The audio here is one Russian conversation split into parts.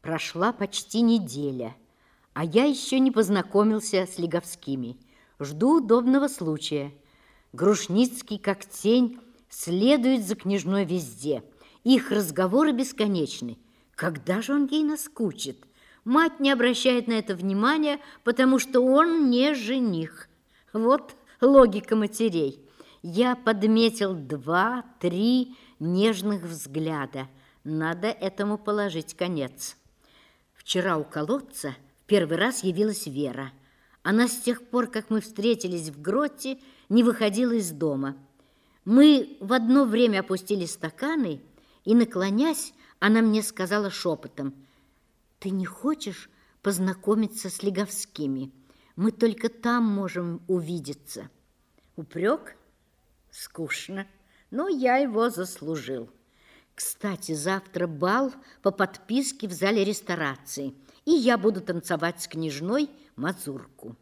Прошла почти неделя, а я еще не познакомился с Лиговскими. Жду удобного случая. Грушницкий, как тень, следует за княжной везде. Их разговоры бесконечны. Когда же он ей наскучит? Мать не обращает на это внимания, потому что он не жених. Вот логика матерей. Я подметил 2-3 нежных взгляда. Надо этому положить конец. Вчера у колодца в первый раз явилась Вера. Она с тех пор, как мы встретились в гроте, не выходила из дома. Мы в одно время опустили стаканы, и, наклонясь, она мне сказала шепотом: «Ты не хочешь познакомиться с Лиговскими? Мы только там можем увидеться». Упрек? Скучно, но я его заслужил. Кстати, завтра бал по подписке в зале ресторации, и я буду танцевать с княжной мазурку.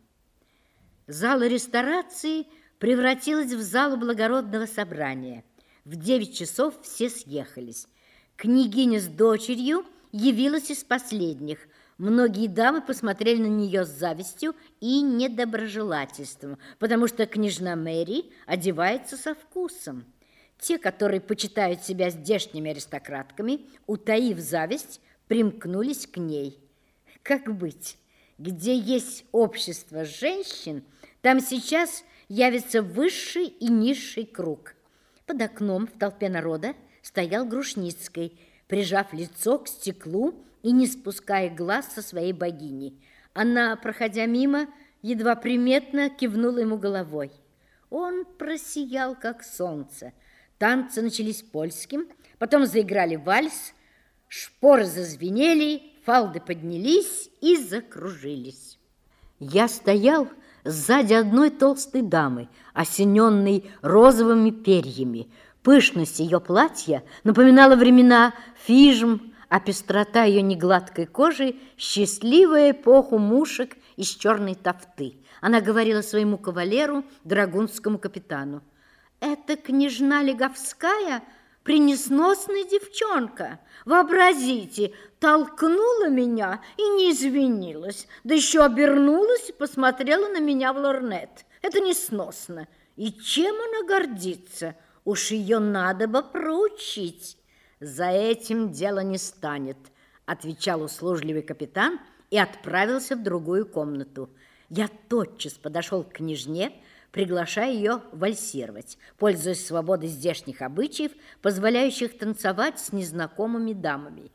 Зала ресторации превратилась в залу благородного собрания. В 9 часов все съехались. Княгиня с дочерью явилась из последних. Многие дамы посмотрели на нее с завистью и недоброжелательством, потому что княжна Мэри одевается со вкусом. Те, которые почитают себя здешними аристократками, утаив зависть, примкнулись к ней. Как быть? Где есть общество женщин, там сейчас явится высший и низший круг. Под окном в толпе народа стоял Грушницкий, прижав лицо к стеклу и не спуская глаз со своей богини. Она, проходя мимо, едва приметно кивнула ему головой. Он просиял, как солнце. Танцы начались польским, потом заиграли вальс, шпоры зазвенели, фалды поднялись и закружились. Я стоял сзади одной толстой дамы, осененной розовыми перьями. Пышность ее платья напоминала времена фижм, а пестрота ее негладкой кожи – счастливую эпоху мушек из черной тафты. Она говорила своему кавалеру, драгунскому капитану: «Это княжна Лиговская, пренесносная девчонка. Вообразите, толкнула меня и не извинилась, да еще обернулась и посмотрела на меня в лорнет. Это несносно. И чем она гордится? Уж ее надо бы проучить». «За этим дело не станет», – отвечал услужливый капитан и отправился в другую комнату. Я тотчас подошел к княжне, приглашая ее вальсировать, пользуясь свободой здешних обычаев, позволяющих танцевать с незнакомыми дамами.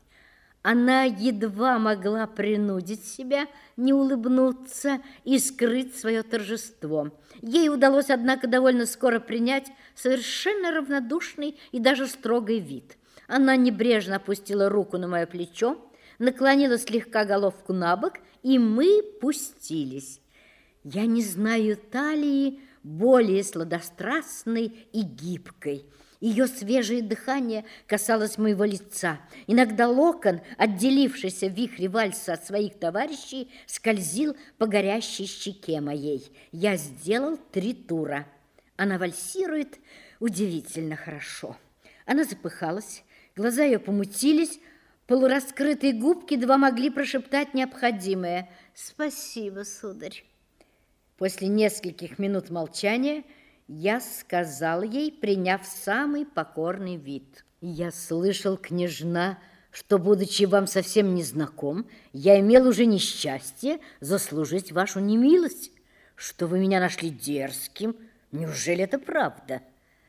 Она едва могла принудить себя не улыбнуться и скрыть свое торжество. Ей удалось, однако, довольно скоро принять совершенно равнодушный и даже строгий вид. Она небрежно опустила руку на мое плечо, наклонила слегка головку на бок, и мы пустились. Я не знаю талии более сладострастной и гибкой. Ее свежее дыхание касалось моего лица. Иногда локон, отделившийся в вихре вальса от своих товарищей, скользил по горящей щеке моей. Я сделал 3 тура. Она вальсирует удивительно хорошо. Она запыхалась, глаза ее помутились, полураскрытые губки едва могли прошептать необходимое: «Спасибо, сударь». После нескольких минут молчания я сказал ей, приняв самый покорный вид: «Я слышал, княжна, что, будучи вам совсем незнаком, я имел уже несчастье заслужить вашу немилость, что вы меня нашли дерзким. Неужели это правда?»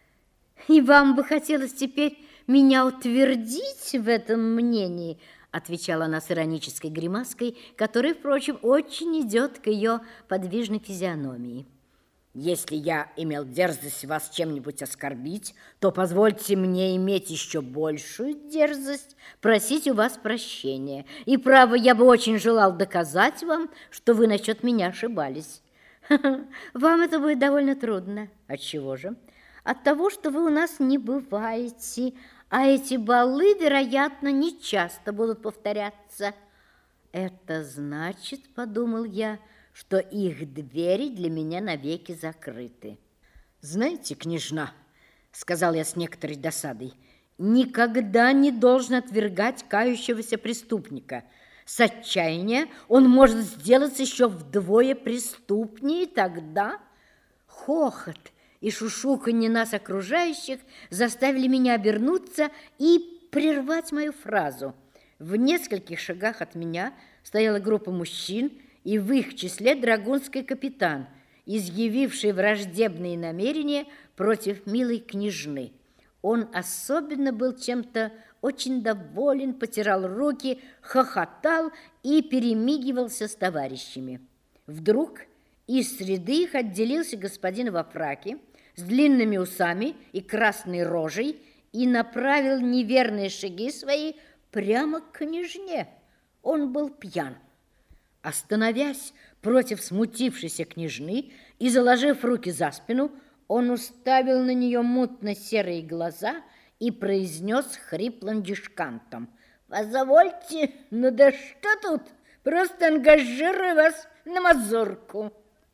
«И вам бы хотелось теперь меня утвердить в этом мнении?» – отвечала она с иронической гримаской, которая, впрочем, очень идет к ее подвижной физиономии. «Если я имел дерзость вас чем-нибудь оскорбить, то позвольте мне иметь еще большую дерзость просить у вас прощения. И, право, я бы очень желал доказать вам, что вы насчет меня ошибались». «Вам это будет довольно трудно». «Отчего же?» «От того, что вы у нас не бываете, а эти балы, вероятно, не часто будут повторяться». «Это значит, — подумал я, — что их двери для меня навеки закрыты». «Знаете, княжна, — сказал я с некоторой досадой, — никогда не должен отвергать кающегося преступника. С отчаяния он может сделаться еще вдвое преступнее, тогда хохот и шушуканье нас окружающих заставили меня обернуться и прервать мою фразу. В нескольких шагах от меня стояла группа мужчин, и в их числе драгунский капитан, изъявивший враждебные намерения против милой княжны. Он особенно был чем-то очень доволен, потирал руки, хохотал и перемигивался с товарищами. Вдруг из среды их отделился господин во фраке с длинными усами и красной рожей и направил неверные шаги свои прямо к княжне. Он был пьян. Остановясь против смутившейся княжны и заложив руки за спину, он уставил на нее мутно-серые глаза и произнес хриплым дишкантом: «Позвольте, ну да что тут? Просто ангажирую вас на мазурку».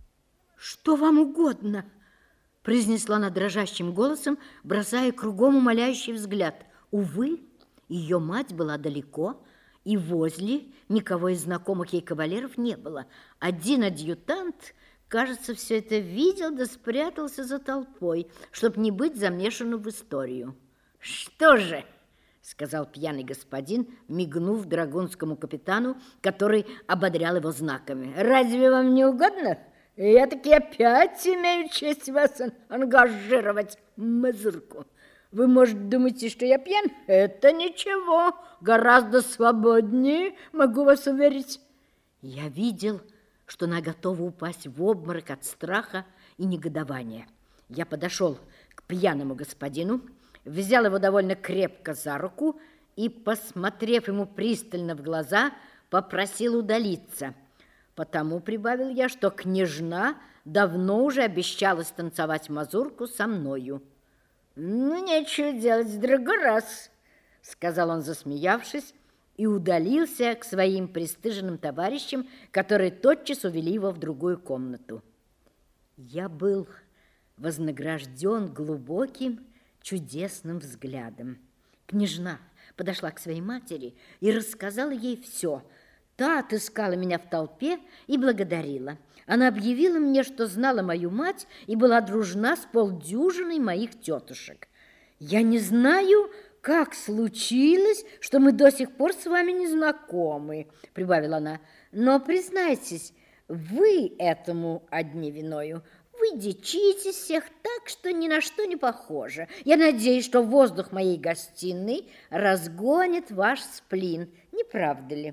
«Что вам угодно?» – произнесла она дрожащим голосом, бросая кругом умоляющий взгляд. Увы, ее мать была далеко, и возле никого из знакомых ей кавалеров не было. Один адъютант, кажется, все это видел, да спрятался за толпой, чтобы не быть замешанным в историю. «Что же?» – сказал пьяный господин, мигнув драгунскому капитану, который ободрял его знаками. «Разве вам не угодно? Я таки опять имею честь вас ангажировать в мазурку. Вы, может, думаете, что я пьян? Это ничего, гораздо свободнее, могу вас уверить». Я видел, что она готова упасть в обморок от страха и негодования. Я подошел к пьяному господину, взял его довольно крепко за руку и, посмотрев ему пристально в глаза, попросил удалиться. Потому прибавил я, что княжна давно уже обещалась танцевать мазурку со мною. «Ну, нечего делать, в другой раз», — сказал он, засмеявшись, и удалился к своим пристыженным товарищам, которые тотчас увели его в другую комнату. Я был вознагражден глубоким, чудесным взглядом. Княжна подошла к своей матери и рассказала ей все. Та отыскала меня в толпе и благодарила. Она объявила мне, что знала мою мать и была дружна с полдюжиной моих тетушек. «Я не знаю, как случилось, что мы до сих пор с вами не знакомы», — прибавила она. «Но, признайтесь, вы этому одни виною. Вы дичитесь всех так, что ни на что не похоже. Я надеюсь, что воздух моей гостиной разгонит ваш сплин. Не правда ли?»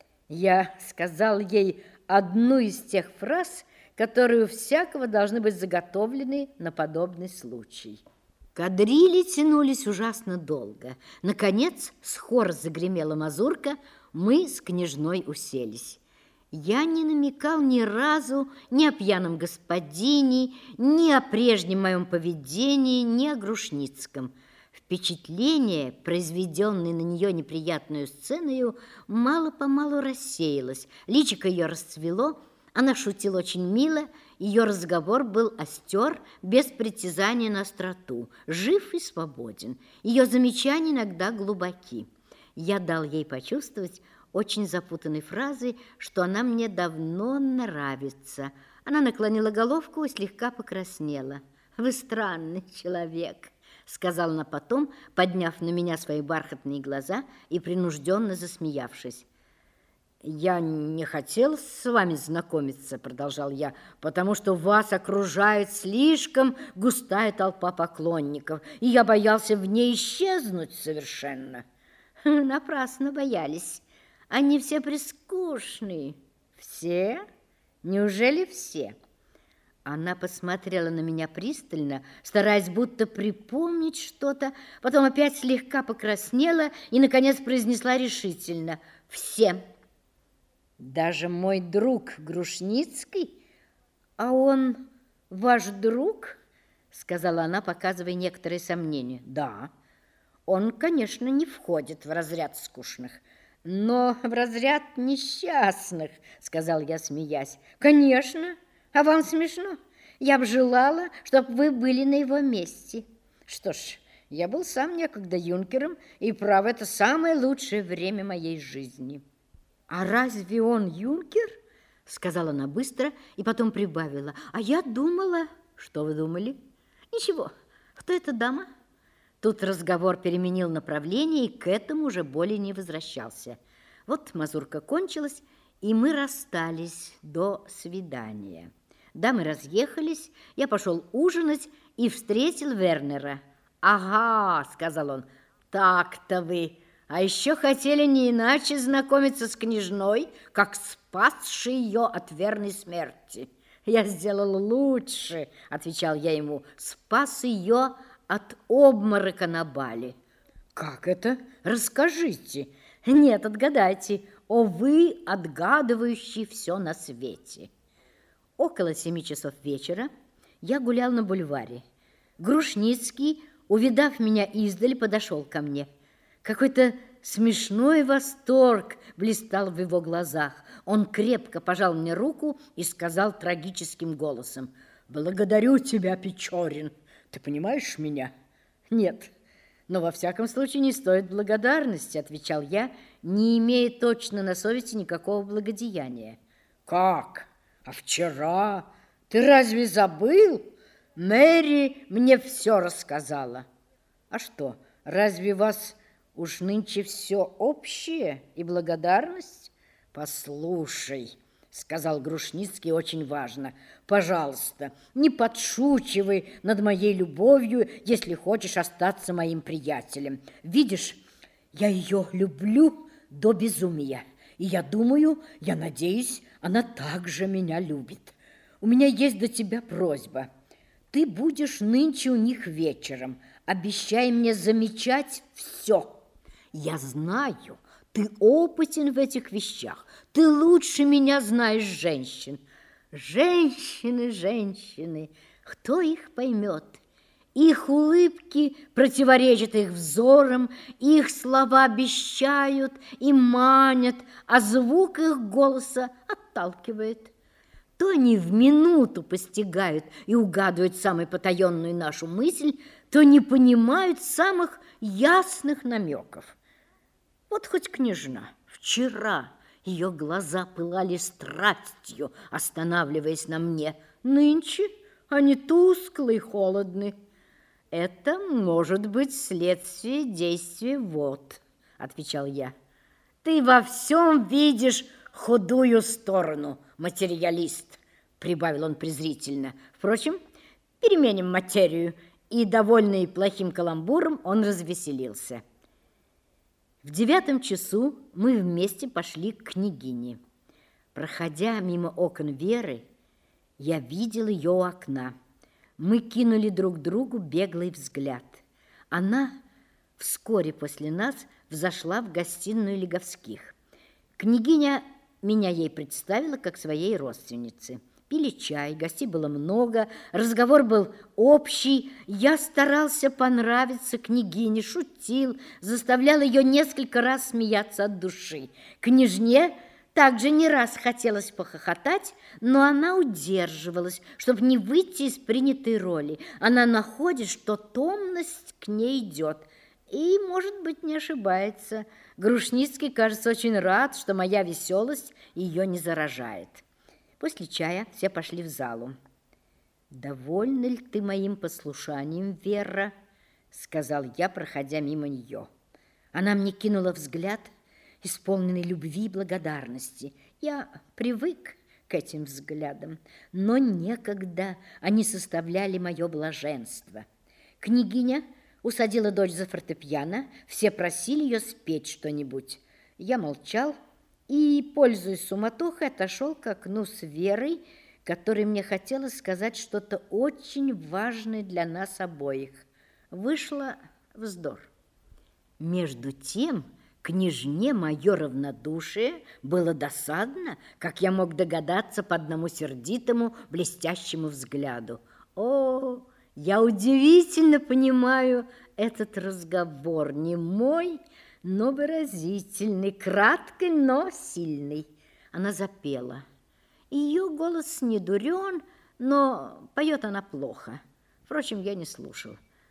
Я сказал ей одну из тех фраз, которые у всякого должны быть заготовлены на подобный случай. Кадрили тянулись ужасно долго. Наконец, с хор загремела мазурка, мы с княжной уселись. Я не намекал ни разу ни о пьяном господине, ни о прежнем моем поведении, ни о Грушницком. Впечатление, произведенное на нее неприятную сценой, мало-помалу рассеялось. Личико ее расцвело, она шутила очень мило, ее разговор был остер, без притязания на остроту, жив и свободен. Ее замечания иногда глубоки. Я дал ей почувствовать очень запутанной фразой, что она мне давно нравится. Она наклонила головку и слегка покраснела. «Вы странный человек», — сказала она потом, подняв на меня свои бархатные глаза и принужденно засмеявшись. «Я не хотел с вами знакомиться», — продолжал я, «потому что вас окружает слишком густая толпа поклонников, и я боялся в ней исчезнуть совершенно». «Напрасно боялись. Они все прискучные». «Все? Неужели все?» Она посмотрела на меня пристально, стараясь будто припомнить что-то, потом опять слегка покраснела и, наконец, произнесла решительно: «Все». «Даже мой друг Грушницкий? А он ваш друг?» — сказала она, показывая некоторые сомнения. «Да, он, конечно, не входит в разряд скучных, но в разряд несчастных», — сказал я, смеясь. «Конечно, а вам смешно? Я бы желала, чтобы вы были на его месте». Что ж, я был сам некогда юнкером, и, право, это самое лучшее время моей жизни. А разве он юнкер? Сказала она быстро и потом прибавила. А я думала... Что вы думали? Ничего. Кто эта дама? Тут разговор переменил направление и к этому уже более не возвращался. Вот мазурка кончилась, и мы расстались до свидания. Дамы разъехались, я пошел ужинать и встретил Вернера. «Ага», — сказал он, — «так-то вы, а еще хотели не иначе знакомиться с княжной, как спасшей ее от верной смерти». «Я сделал лучше», — отвечал я ему, — «спас ее от обморока на бале». «Как это? Расскажите». «Нет, отгадайте. О, вы, отгадывающий все на свете». Около 7 часов вечера я гулял на бульваре. Грушницкий, увидав меня издали, подошел ко мне. Какой-то смешной восторг блистал в его глазах. Он крепко пожал мне руку и сказал трагическим голосом: «Благодарю тебя, Печорин. Ты понимаешь меня?» «Нет, но во всяком случае не стоит благодарности», отвечал я, не имея точно на совести никакого благодеяния. «Как? А вчера? Ты разве забыл? Мэри мне все рассказала». «А что, разве вас уж нынче все общее и благодарность?» «Послушай», — сказал Грушницкий очень важно, «пожалуйста, не подшучивай над моей любовью, если хочешь остаться моим приятелем. Видишь, я ее люблю до безумия, и я думаю, я надеюсь, она также меня любит. У меня есть до тебя просьба. Ты будешь нынче у них вечером. Обещай мне замечать все. Я знаю, ты опытен в этих вещах. Ты лучше меня знаешь женщин. Женщины, женщины, кто их поймет? Их улыбки противоречат их взорам, их слова обещают и манят, а звук их голоса отталкивает. То они в минуту постигают и угадывают самую потаенную нашу мысль, то не понимают самых ясных намеков. Вот хоть княжна, вчера ее глаза пылали страстью, останавливаясь на мне. Нынче они тусклы и холодны. «Это может быть следствие действия вод», — отвечал я. «Ты во всем видишь худую сторону, материалист», — прибавил он презрительно. «Впрочем, переменим материю». И, довольный плохим каламбуром, он развеселился. В 9 часу мы вместе пошли к княгине. Проходя мимо окон Веры, я видел ее у окна. Мы кинули друг другу беглый взгляд. Она вскоре после нас взошла в гостиную Лиговских. Княгиня меня ей представила как своей родственнице. Пили чай, гостей было много, разговор был общий. Я старался понравиться княгине, шутил, заставлял ее несколько раз смеяться от души. Княжне также не раз хотелось похохотать, но она удерживалась, чтобы не выйти из принятой роли. Она находит, что томность к ней идет, и, может быть, не ошибается. Грушницкий, кажется, очень рад, что моя веселость ее не заражает. После чая все пошли в залу. «Довольна ли ты моим послушанием, Вера?» — сказал я, проходя мимо нее. Она мне кинула взгляд, исполненный любви и благодарности. Я привык к этим взглядам, но некогда они составляли мое блаженство. Княгиня усадила дочь за фортепиано, все просили ее спеть что-нибудь. Я молчал и, пользуясь суматохой, отошел к окну с Верой, которой мне хотелось сказать что-то очень важное для нас обоих. Вышло вздор. Между тем, княжне мое равнодушие было досадно, как я мог догадаться по одному сердитому, блестящему взгляду. О, я удивительно понимаю этот разговор, не мой, но выразительный, краткий, но сильный. Она запела. Ее голос не дурен, но поет она плохо. Впрочем, я не слушал.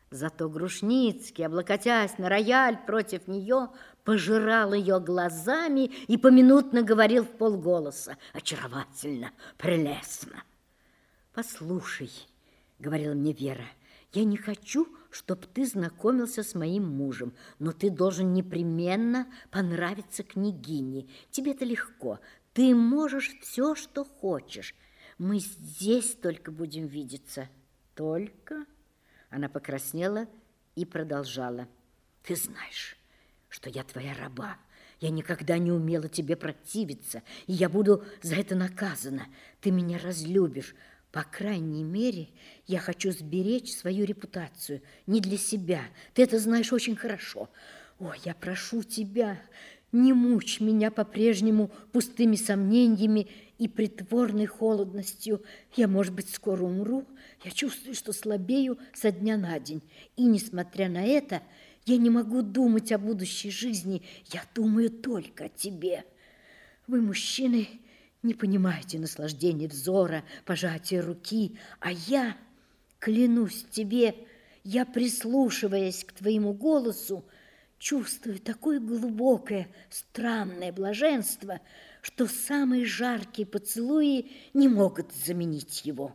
Зато Грушницкий, облокотясь на рояль против нее, пожирал ее глазами и поминутно говорил в полголоса: «Очаровательно, прелестно». «Послушай», — говорила мне Вера, — «я не хочу, чтобы ты знакомился с моим мужем, но ты должен непременно понравиться княгине. Тебе это легко, ты можешь все, что хочешь. Мы здесь только будем видеться». «Только?» Она покраснела и продолжала: «Ты знаешь, что я твоя раба. Я никогда не умела тебе противиться, и я буду за это наказана. Ты меня разлюбишь. По крайней мере, я хочу сберечь свою репутацию. Не для себя. Ты это знаешь очень хорошо. О, я прошу тебя, не мучь меня по-прежнему пустыми сомнениями и притворной холодностью. Я, может быть, скоро умру. Я чувствую, что слабею со дня на день. И, несмотря на это, я не могу думать о будущей жизни. Я думаю только о тебе. Вы, мужчины, не понимаете наслаждения взора, пожатия руки, а я, клянусь тебе, я, прислушиваясь к твоему голосу, чувствую такое глубокое, странное блаженство, что самые жаркие поцелуи не могут заменить его».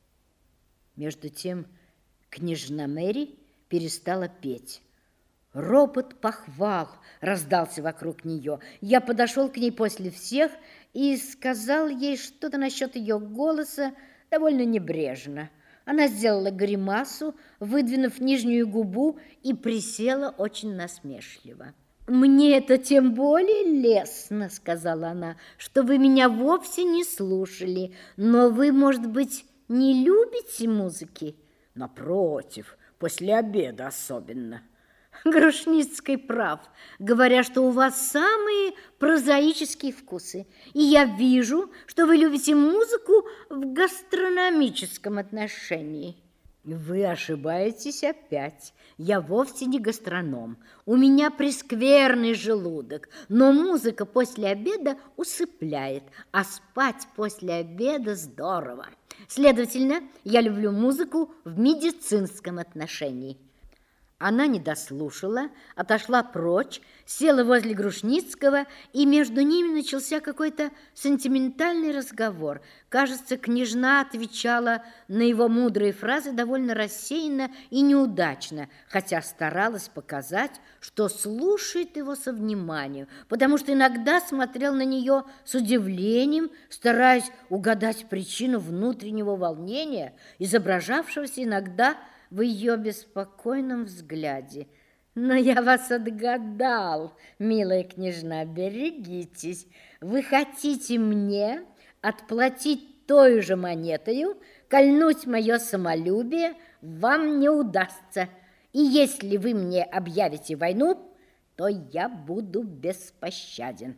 Между тем княжна Мэри перестала петь. Ропот похвал раздался вокруг нее. Я подошел к ней после всех и сказал ей что-то насчет ее голоса довольно небрежно. Она сделала гримасу, выдвинув нижнюю губу, и присела очень насмешливо. «Мне это тем более лестно, — сказала она, — что вы меня вовсе не слушали, но вы, может быть, не любите музыки?» «Напротив, после обеда особенно». Грушницкий прав, говоря, что у вас самые прозаические вкусы. И я вижу, что вы любите музыку в гастрономическом отношении. Вы ошибаетесь опять. Я вовсе не гастроном. У меня прескверный желудок, но музыка после обеда усыпляет, а спать после обеда здорово. Следовательно, я люблю музыку в медицинском отношении. Она не дослушала, отошла прочь, села возле Грушницкого, и между ними начался какой-то сентиментальный разговор. Кажется, княжна отвечала на его мудрые фразы довольно рассеянно и неудачно, хотя старалась показать, что слушает его со вниманием, потому что иногда смотрел на нее с удивлением, стараясь угадать причину внутреннего волнения, изображавшегося иногда в ее беспокойном взгляде. «Но я вас отгадал, милая княжна, берегитесь. Вы хотите мне отплатить той же монетою, кольнуть мое самолюбие вам не удастся. И если вы мне объявите войну, то я буду беспощаден».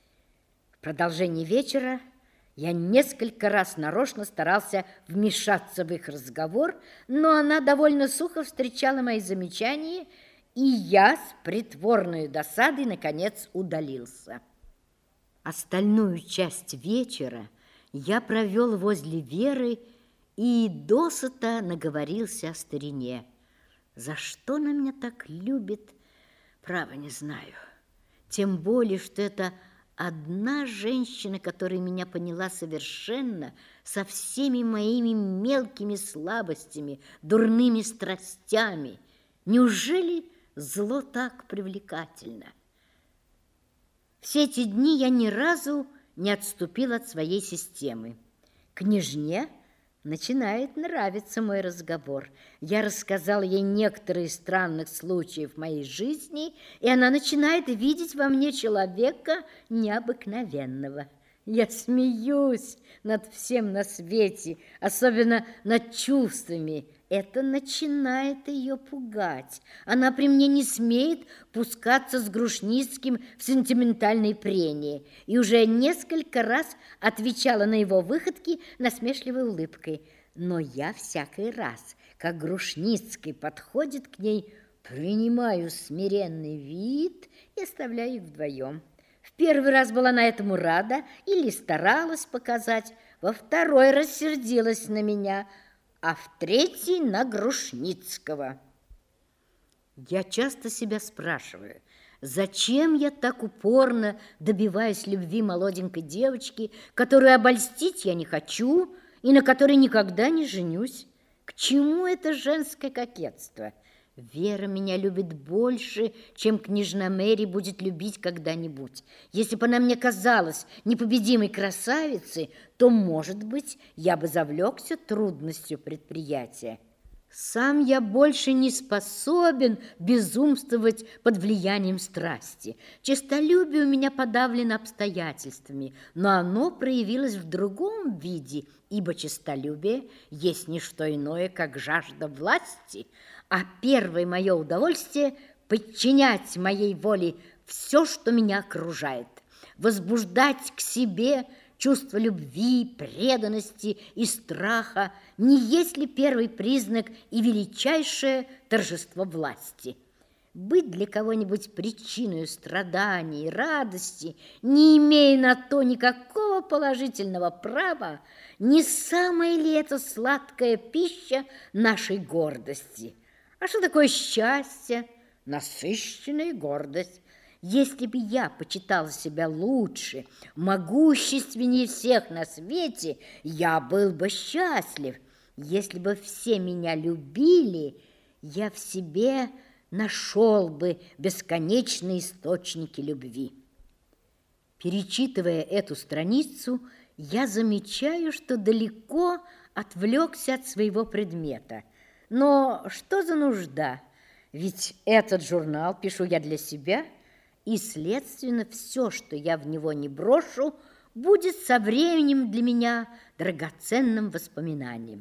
В продолжении вечера я несколько раз нарочно старался вмешаться в их разговор, но она довольно сухо встречала мои замечания, и я с притворной досадой, наконец, удалился. Остальную часть вечера я провел возле Веры и досыта наговорился о старине. За что она меня так любит, право не знаю. Тем более, что это одна женщина, которая меня поняла совершенно, со всеми моими мелкими слабостями, дурными страстями. Неужели зло так привлекательно? Все эти дни я ни разу не отступил от своей системы. Княжне начинает нравиться мой разговор. Я рассказал ей некоторые из странных случаев моей жизни, и она начинает видеть во мне человека необыкновенного. Я смеюсь над всем на свете, особенно над чувствами. Это начинает ее пугать. Она при мне не смеет пускаться с Грушницким в сентиментальные прения и уже несколько раз отвечала на его выходки насмешливой улыбкой. Но я всякий раз, как Грушницкий подходит к ней, принимаю смиренный вид и оставляю их вдвоем. В первый раз была на этому рада или старалась показать, во второй рассердилась на меня, а в третий на Грушницкого. Я часто себя спрашиваю, зачем я так упорно добиваюсь любви молоденькой девочки, которую обольстить я не хочу и на которой никогда не женюсь? К чему это женское кокетство? Вера меня любит больше, чем княжна Мэри будет любить когда-нибудь. Если бы она мне казалась непобедимой красавицей, то, может быть, я бы завлекся трудностью предприятия. Сам я больше не способен безумствовать под влиянием страсти. Честолюбие у меня подавлено обстоятельствами, но оно проявилось в другом виде, ибо честолюбие есть не что иное, как жажда власти, а первое мое удовольствие – подчинять моей воле все, что меня окружает, возбуждать к себе чувство любви, преданности и страха не есть ли первый признак и величайшее торжество власти? Быть для кого-нибудь причиной страданий, радости, не имея на то никакого положительного права, не самая ли это сладкая пища нашей гордости? А что такое счастье? Насыщенная гордость. Если бы я почитала себя лучше, могущественнее всех на свете, я был бы счастлив. Если бы все меня любили, я в себе нашел бы бесконечные источники любви. Перечитывая эту страницу, я замечаю, что далеко отвлекся от своего предмета. Но что за нужда? Ведь этот журнал пишу я для себя, и, следственно, все, что я в него не брошу, будет со временем для меня драгоценным воспоминанием.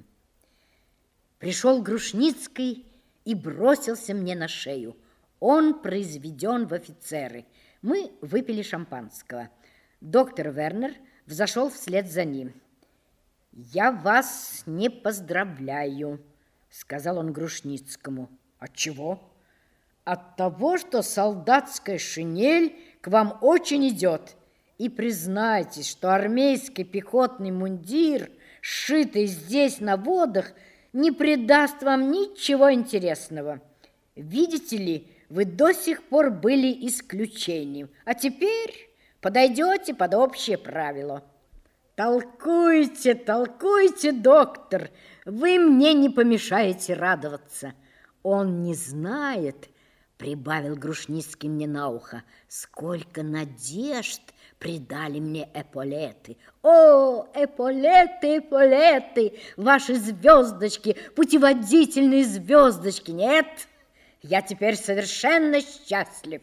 Пришел Грушницкий и бросился мне на шею. Он произведен в офицеры. Мы выпили шампанского. Доктор Вернер взошел вслед за ним. «Я вас не поздравляю», — сказал он Грушницкому. «Отчего?» «От того, что солдатская шинель к вам очень идет. И признайтесь, что армейский пехотный мундир, сшитый здесь на водах, не придаст вам ничего интересного. Видите ли, вы до сих пор были исключением, а теперь подойдете под общее правило». «Толкуйте, толкуйте, доктор, вы мне не помешаете радоваться». «Он не знает, — прибавил Грушницкий мне на ухо, — сколько надежд придали мне эполеты. О, эполеты, эполеты, ваши звездочки, путеводительные звездочки! Нет, я теперь совершенно счастлив».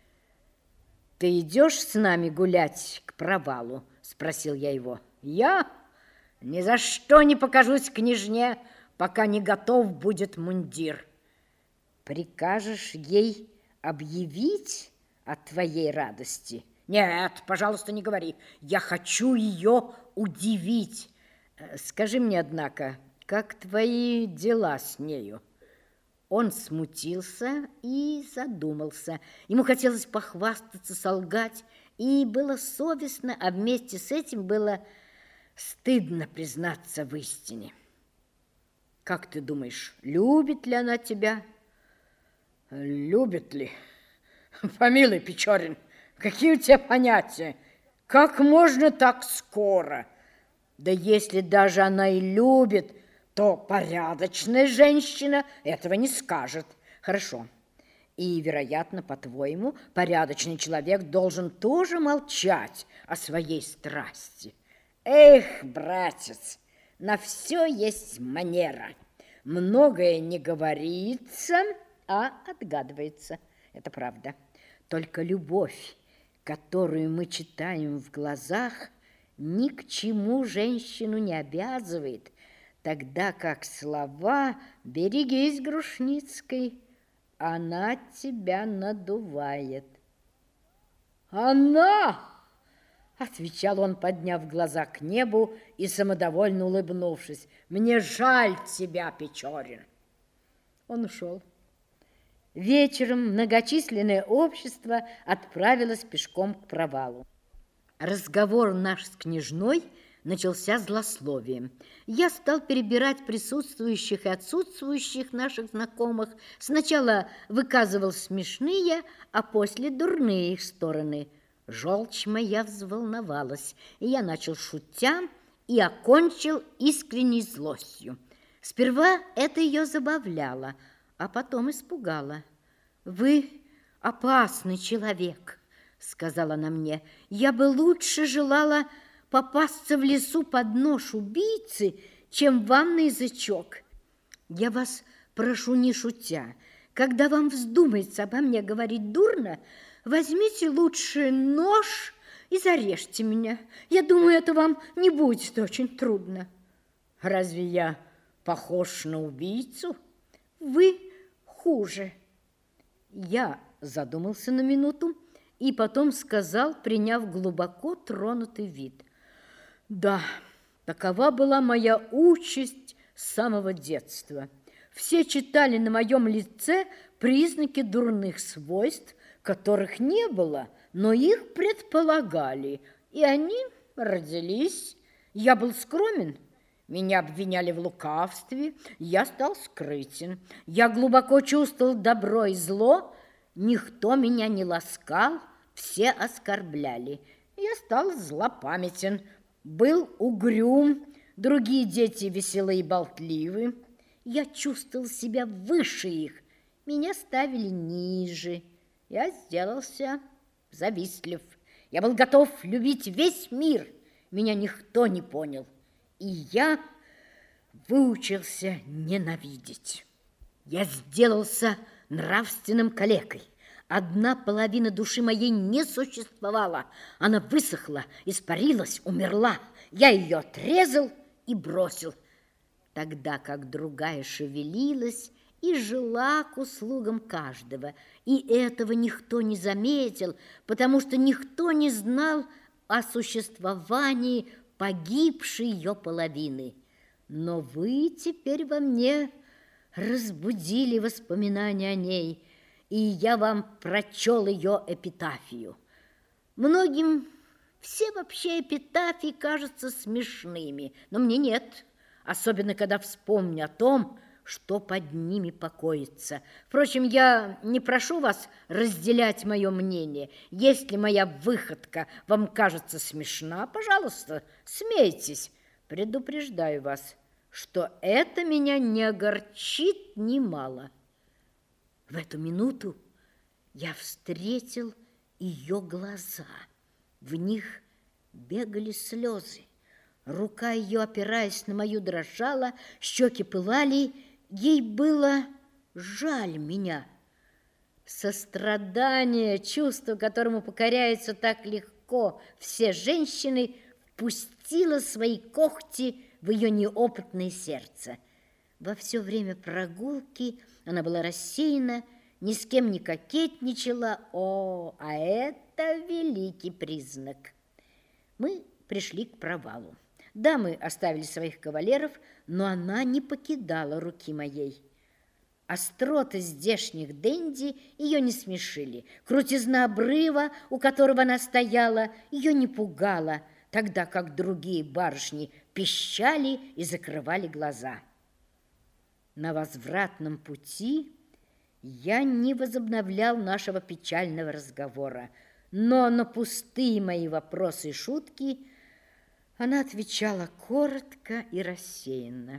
«Ты идешь с нами гулять к провалу?» — спросил я его. «Я ни за что не покажусь княжне, пока не готов будет мундир». «Прикажешь ей объявить о твоей радости?» «Нет, пожалуйста, не говори. Я хочу ее удивить. Скажи мне, однако, как твои дела с нею?» Он смутился и задумался. Ему хотелось похвастаться, солгать, и было совестно, а вместе с этим было стыдно признаться в истине. «Как ты думаешь, любит ли она тебя?» «Любит ли? Помилуй, Печорин, какие у тебя понятия? Как можно так скоро? Да если даже она и любит, то порядочная женщина этого не скажет». «Хорошо. И, вероятно, по-твоему, порядочный человек должен тоже молчать о своей страсти». «Эх, братец, на все есть манера. Многое не говорится, а отгадывается». Это правда. Только любовь, которую мы читаем в глазах, ни к чему женщину не обязывает, тогда как слова «берегись, Грушницкой», она тебя надувает. «Она!» — отвечал он, подняв глаза к небу и самодовольно улыбнувшись. «Мне жаль тебя, Печорин». Он ушел. Вечером многочисленное общество отправилось пешком к провалу. Разговор наш с княжной начался злословием. Я стал перебирать присутствующих и отсутствующих наших знакомых. Сначала выказывал смешные, а после дурные их стороны. Желчь моя взволновалась, и я начал шутя и окончил искренней злостью. Сперва это ее забавляло, а потом испугало. «Вы опасный человек», — сказала она мне. «Я бы лучше желала попасться в лесу под нож убийцы, чем вам на язычок. Я вас прошу, не шутя, когда вам вздумается обо мне говорить дурно, возьмите лучше нож и зарежьте меня. Я думаю, это вам не будет очень трудно». «Разве я похож на убийцу?» «Вы хуже». Я задумался на минуту и потом сказал, приняв глубоко тронутый вид: «Да, такова была моя участь с самого детства. Все читали на моем лице признаки дурных свойств, которых не было, но их предполагали, и они родились. Я был скромен, меня обвиняли в лукавстве, я стал скрытен. Я глубоко чувствовал добро и зло, никто меня не ласкал, все оскорбляли. Я стал злопамятен, был угрюм, другие дети веселые и болтливы. Я чувствовал себя выше их, меня ставили ниже. Я сделался завистлив. Я был готов любить весь мир, меня никто не понял. И я выучился ненавидеть. Я сделался нравственным калекой. Одна половина души моей не существовала. Она высохла, испарилась, умерла. Я ее отрезал и бросил. Тогда как другая шевелилась и жила к услугам каждого. И этого никто не заметил, потому что никто не знал о существовании погибшей ее половины. Но вы теперь во мне разбудили воспоминания о ней, и я вам прочел ее эпитафию. Многим все вообще эпитафии кажутся смешными, но мне нет, особенно когда вспомню о том, что под ними покоится. Впрочем, я не прошу вас разделять мое мнение. Если моя выходка вам кажется смешна, пожалуйста, смейтесь. Предупреждаю вас, что это меня не огорчит немало. В эту минуту я встретил ее глаза. В них бегали слезы. Рука ее, опираясь на мою, дрожала, щеки пылали. Ей было жаль меня. Сострадание, чувство, которому покоряются так легко все женщины, впустило свои когти в ее неопытное сердце. Во все время прогулки она была рассеяна, ни с кем не кокетничала. О, а это великий признак. Мы пришли к провалу. Дамы оставили своих кавалеров, но она не покидала руки моей. Остроты здешних денди ее не смешили. Крутизна обрыва, у которого она стояла, ее не пугала, тогда как другие барышни пищали и закрывали глаза. На возвратном пути я не возобновлял нашего печального разговора, но на пустые мои вопросы и шутки она отвечала коротко и рассеянно.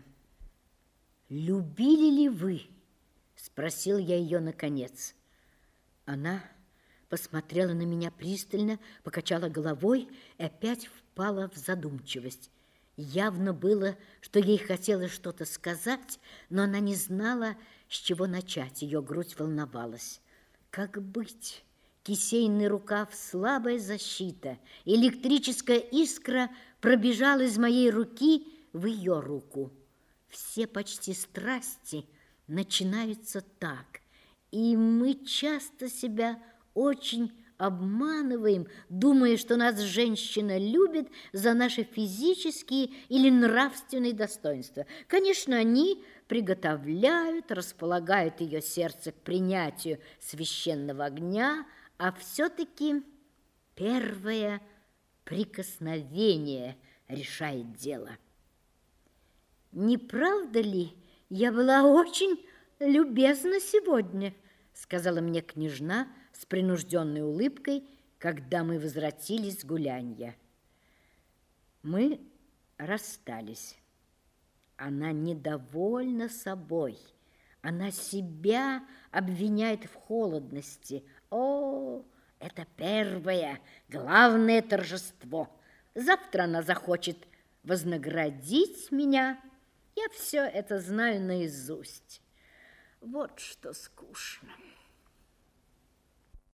«Любили ли вы?» – спросил я ее наконец. Она посмотрела на меня пристально, покачала головой и опять впала в задумчивость. Явно было, что ей хотелось что-то сказать, но она не знала, с чего начать. Ее грудь волновалась. Как быть? Кисейный рукав – слабая защита. Электрическая искра пробежала из моей руки в ее руку. Все почти страсти начинаются так, и мы часто себя очень обманываем, думая, что нас женщина любит за наши физические или нравственные достоинства. Конечно, они приготовляют, располагают ее сердце к принятию священного огня, а все-таки первое прикосновение решает дело. «Не правда ли, я была очень любезна сегодня?» сказала мне княжна с принужденной улыбкой, когда мы возвратились с гулянья. Мы расстались. Она недовольна собой. Она себя обвиняет в холодности. О, это первое, главное торжество. Завтра она захочет вознаградить меня. Я все это знаю наизусть. Вот что скучно.